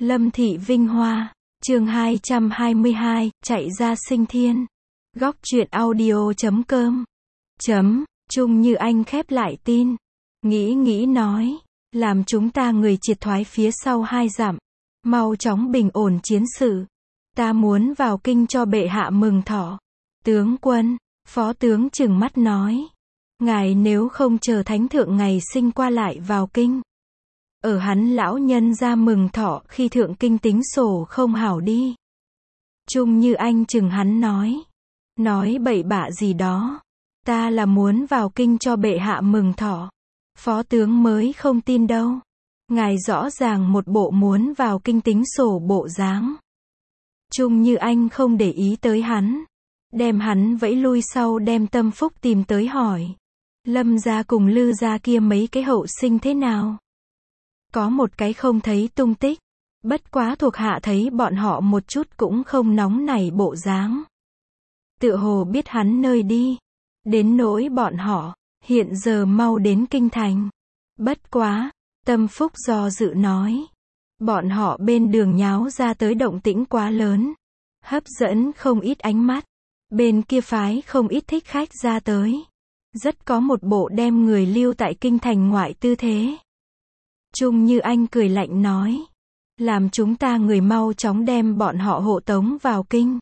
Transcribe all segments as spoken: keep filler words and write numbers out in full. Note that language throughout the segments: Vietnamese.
Lâm Thị Vinh Hoa, chương hai trăm hai mươi hai, chạy ra sinh thiên. Góc truyện audio chấm com. Chấm, Trung Như Anh khép lại tin. Nghĩ nghĩ nói, làm chúng ta người triệt thoái phía sau hai dặm. Mau chóng bình ổn chiến sự. Ta muốn vào kinh cho bệ hạ mừng thọ. Tướng quân, phó tướng trừng mắt nói. Ngài nếu không chờ thánh thượng ngày sinh qua lại vào kinh. Ở hắn lão nhân ra mừng thọ khi thượng kinh tính sổ không hảo đi. Trung Như Anh chừng hắn nói. Nói bậy bạ gì đó. Ta là muốn vào kinh cho bệ hạ mừng thọ. Phó tướng mới không tin đâu. Ngài rõ ràng một bộ muốn vào kinh tính sổ bộ dáng. Trung Như Anh không để ý tới hắn. Đem hắn vẫy lui sau đem Tâm Phúc tìm tới hỏi. Lâm gia cùng Lư gia kia mấy cái hậu sinh thế nào? Có một cái không thấy tung tích. Bất quá thuộc hạ thấy bọn họ một chút cũng không nóng nảy bộ dáng. Tựa hồ biết hắn nơi đi. Đến nỗi bọn họ, hiện giờ mau đến kinh thành. Bất quá, Tâm Phúc do dự nói. Bọn họ bên đường nháo ra tới động tĩnh quá lớn. Hấp dẫn không ít ánh mắt. Bên kia phái không ít thích khách ra tới. Rất có một bộ đem người lưu tại kinh thành ngoại tư thế. Trung Như Anh cười lạnh nói. Làm chúng ta người mau chóng đem bọn họ hộ tống vào kinh.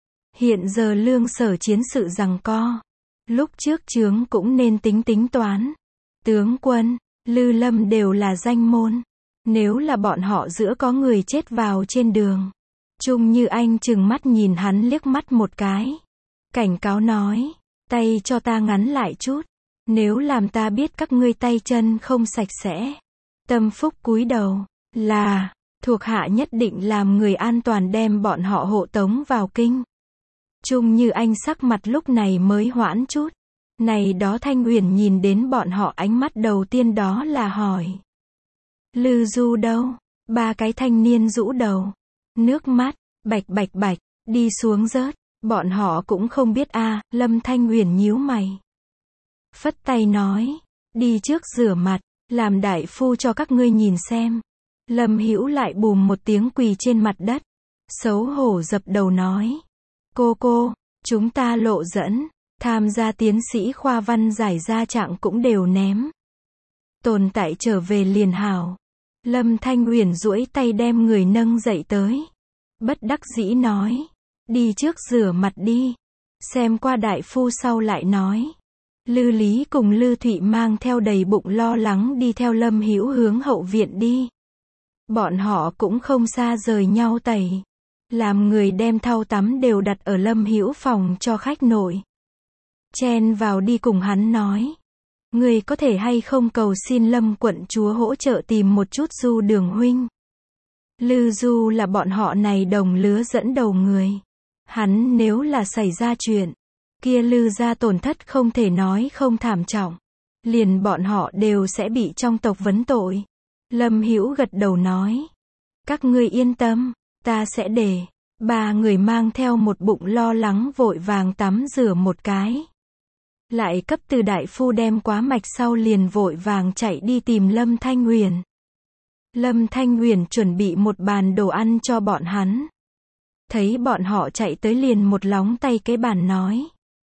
Hiện giờ lương sở chiến sự giằng co. Lúc trước chướng cũng nên tính tính toán. Tướng quân, Lư Lâm đều là danh môn. Nếu là bọn họ giữa có người chết vào trên đường. Trung Như Anh chừng mắt nhìn hắn liếc mắt một cái. Cảnh cáo nói. Tay cho ta ngắn lại chút. Nếu làm ta biết các ngươi tay chân không sạch sẽ. Tâm Phúc cúi đầu. Là, thuộc hạ nhất định làm người an toàn đem bọn họ hộ tống vào kinh. Trung Như Anh sắc mặt lúc này mới hoãn chút. Này đó Thanh Uyển nhìn đến bọn họ ánh mắt đầu tiên đó là hỏi. Lư Du đâu? Ba cái thanh niên rũ đầu. Nước mắt, bạch bạch bạch, đi xuống rớt. Bọn họ cũng không biết a. À, Lâm Thanh Uyển nhíu mày. Phất tay nói. Đi trước rửa mặt, làm đại phu cho các ngươi nhìn xem. Lâm Hữu lại bùm một tiếng quỳ trên mặt đất. Xấu hổ dập đầu nói. Cô cô, chúng ta lộ dẫn. Tham gia tiến sĩ khoa văn giải ra trạng cũng đều ném. Tồn tại trở về liền hảo. Lâm Thanh Uyển duỗi tay đem người nâng dậy tới. Bất đắc dĩ nói. Đi trước rửa mặt đi. Xem qua đại phu sau lại nói. Lư Lý cùng Lư Thụy mang theo đầy bụng lo lắng đi theo Lâm Hữu hướng hậu viện đi. Bọn họ cũng không xa rời nhau tẩy. Làm người đem thau tắm đều đặt ở Lâm Hữu phòng cho khách nội. Chen vào đi cùng hắn nói. Người có thể hay không cầu xin Lâm quận chúa hỗ trợ tìm một chút Du Đường huynh. Lư Du là bọn họ này đồng lứa dẫn đầu người. Hắn nếu là xảy ra chuyện, kia Lư gia tổn thất không thể nói không thảm trọng. Liền bọn họ đều sẽ bị trong tộc vấn tội. Lâm Hữu gật đầu nói. Các ngươi yên tâm, ta sẽ để. Ba người mang theo một bụng lo lắng vội vàng tắm rửa một cái. Lại cấp từ đại phu đem quá mạch sau liền vội vàng chạy đi tìm Lâm Thanh Uyển. Lâm Thanh Uyển chuẩn bị một bàn đồ ăn cho bọn hắn. Thấy bọn họ chạy tới liền một lóng tay cái bàn nói.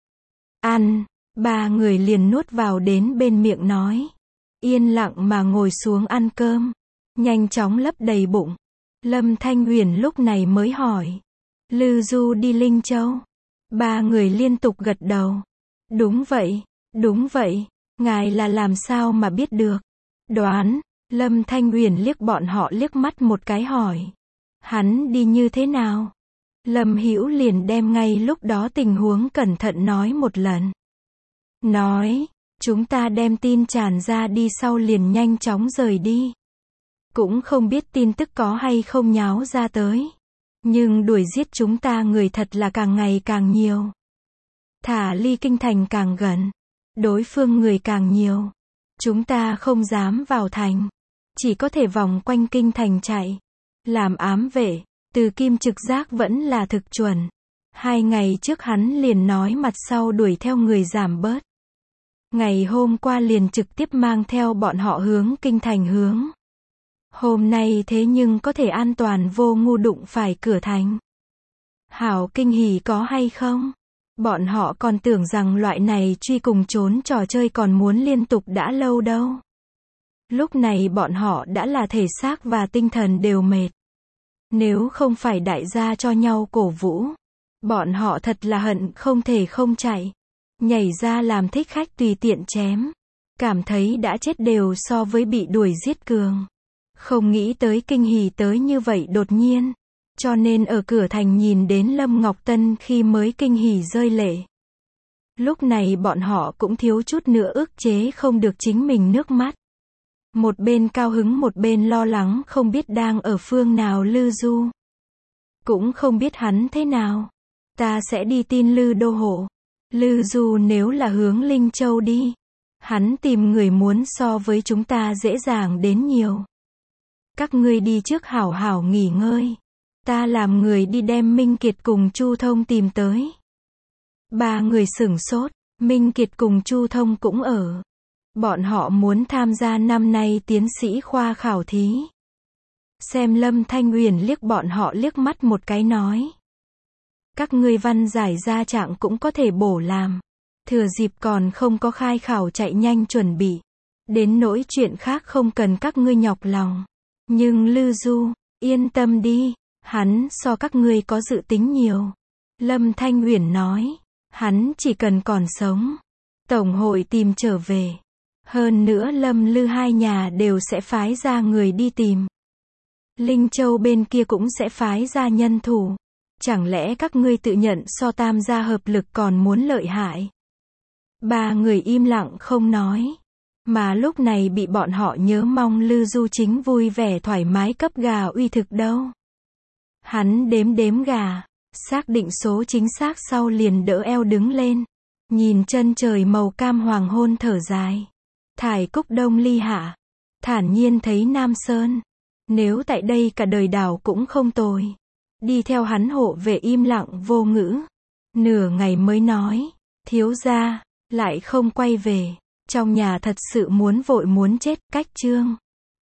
Ăn, ba người liền nuốt vào đến bên miệng nói. Yên lặng mà ngồi xuống ăn cơm. Nhanh chóng lấp đầy bụng. Lâm Thanh Uyển lúc này mới hỏi. Lư Du đi Linh Châu. Ba người liên tục gật đầu. Đúng vậy, đúng vậy. Ngài là làm sao mà biết được? Đoán. Lâm Thanh Uyển liếc bọn họ liếc mắt một cái hỏi. Hắn đi như thế nào? Lâm Hữu liền đem ngay lúc đó tình huống cẩn thận nói một lần. Nói, chúng ta đem tin tràn ra đi sau liền nhanh chóng rời đi. Cũng không biết tin tức có hay không nháo ra tới. Nhưng đuổi giết chúng ta người thật là càng ngày càng nhiều. Thả ly kinh thành càng gần. Đối phương người càng nhiều. Chúng ta không dám vào thành. Chỉ có thể vòng quanh kinh thành chạy. Làm ám vệ. Từ Kim trực giác vẫn là thực chuẩn. Hai ngày trước hắn liền nói mặt sau đuổi theo người giảm bớt. Ngày hôm qua liền trực tiếp mang theo bọn họ hướng kinh thành hướng. Hôm nay thế nhưng có thể an toàn vô ngu đụng phải cửa thành. Hảo kinh hỉ có hay không? Bọn họ còn tưởng rằng loại này truy cùng trốn trò chơi còn muốn liên tục đã lâu đâu. Lúc này bọn họ đã là thể xác và tinh thần đều mệt. Nếu không phải đại gia cho nhau cổ vũ, bọn họ thật là hận không thể không chạy. Nhảy ra làm thích khách tùy tiện chém. Cảm thấy đã chết đều so với bị đuổi giết cường. Không nghĩ tới kinh hỉ tới như vậy đột nhiên. Cho nên ở cửa thành nhìn đến Lâm Ngọc Tân khi mới kinh hỉ rơi lệ. Lúc này bọn họ cũng thiếu chút nữa ức chế không được chính mình nước mắt. Một bên cao hứng một bên lo lắng không biết đang ở phương nào Lư Du. Cũng không biết hắn thế nào. Ta sẽ đi tin Lư Đô Hộ. Lư Du nếu là hướng Linh Châu đi. Hắn tìm người muốn so với chúng ta dễ dàng đến nhiều. Các ngươi đi trước hảo hảo nghỉ ngơi. Ta làm người đi đem Minh Kiệt cùng Chu Thông tìm tới. Ba người sửng sốt. Minh Kiệt cùng Chu Thông cũng ở. Bọn họ muốn tham gia năm nay tiến sĩ khoa khảo thí. Xem Lâm Thanh Uyển liếc bọn họ liếc mắt một cái nói. Các ngươi văn giải ra trạng cũng có thể bổ làm. Thừa dịp còn không có khai khảo chạy nhanh chuẩn bị. Đến nỗi chuyện khác không cần các ngươi nhọc lòng. Nhưng Lư Du, yên tâm đi. Hắn so các ngươi có dự tính nhiều. Lâm Thanh Uyển nói. Hắn chỉ cần còn sống. Tổng hội tìm trở về. Hơn nữa Lâm Lư hai nhà đều sẽ phái ra người đi tìm. Linh Châu bên kia cũng sẽ phái ra nhân thủ. Chẳng lẽ các ngươi tự nhận so tam gia hợp lực còn muốn lợi hại? Ba người im lặng không nói. Mà lúc này bị bọn họ nhớ mong Lư Du chính vui vẻ thoải mái cấp gà uy thực đâu. Hắn đếm đếm gà. Xác định số chính xác sau liền đỡ eo đứng lên. Nhìn chân trời màu cam hoàng hôn thở dài. Thải cúc đông ly hạ. Thản nhiên thấy Nam Sơn. Nếu tại đây cả đời đảo cũng không tồi. Đi theo hắn hộ về im lặng vô ngữ. Nửa ngày mới nói. Thiếu gia, lại không quay về. Trong nhà thật sự muốn vội muốn chết, cách chương.